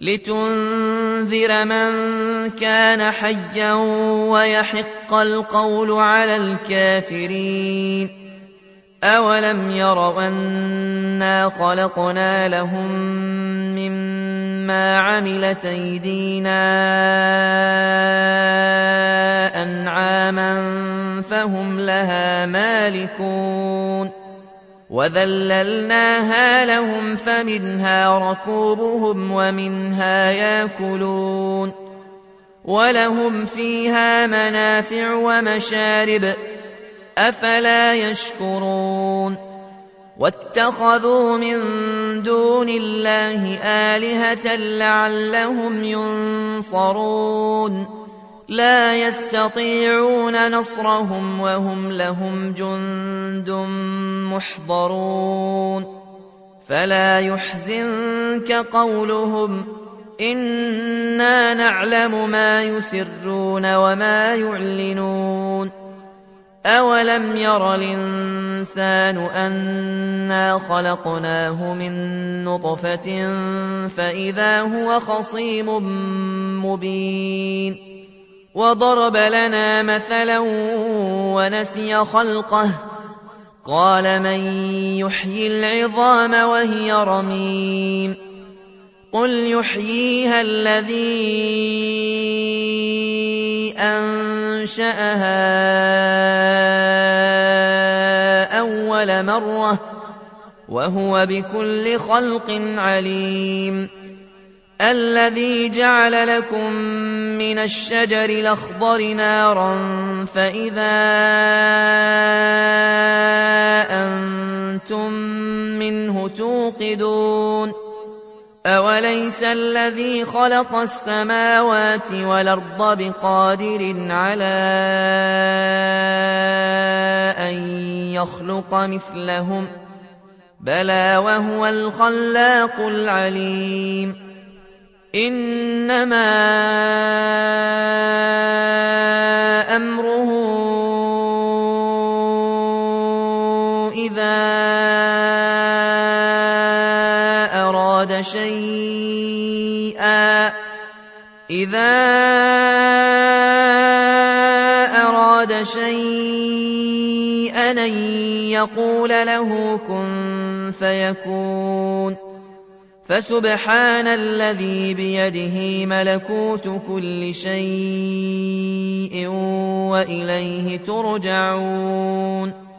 لتنذر من كان حيا ويحق القول على الكافرين. أولم يروا أنا خلقنا لهم مما عملت أيدينا أنعاما فهم لها مالكون وذللناها لهم فمنها ركوبهم ومنها ياكلون ولهم فيها منافع ومشارب أفلا يشكرون. واتخذوا من دون الله آلهة لعلهم ينصرون لا يستطيعون نصرهم وهم لهم جند محضرون. فلا يحزنك قولهم إنا نعلم ما يسرون وما يعلنون. أولم ير الإنسان أنا خلقناه من نطفة فإذا هو خصيم مبين وضرب لنا مثلا ونسي خلقه قال من يحيي العظام وهي رميم قل يحييها الذي أنشأها أول مرة وهو بكل خلق عليم. الذي جعل لكم من الشجر الأخضر نارا فإذا أنتم منه توقدون. أوليس الذي خلق السماوات والأرض بقادر على أن يخلق مثلهم بلى وهو الخلاق العليم. إنما أمره إذا أراد شيئا أن يقول له كن فيكون. فسبحان الذي بيده ملكوت كل شيء وإليه ترجعون.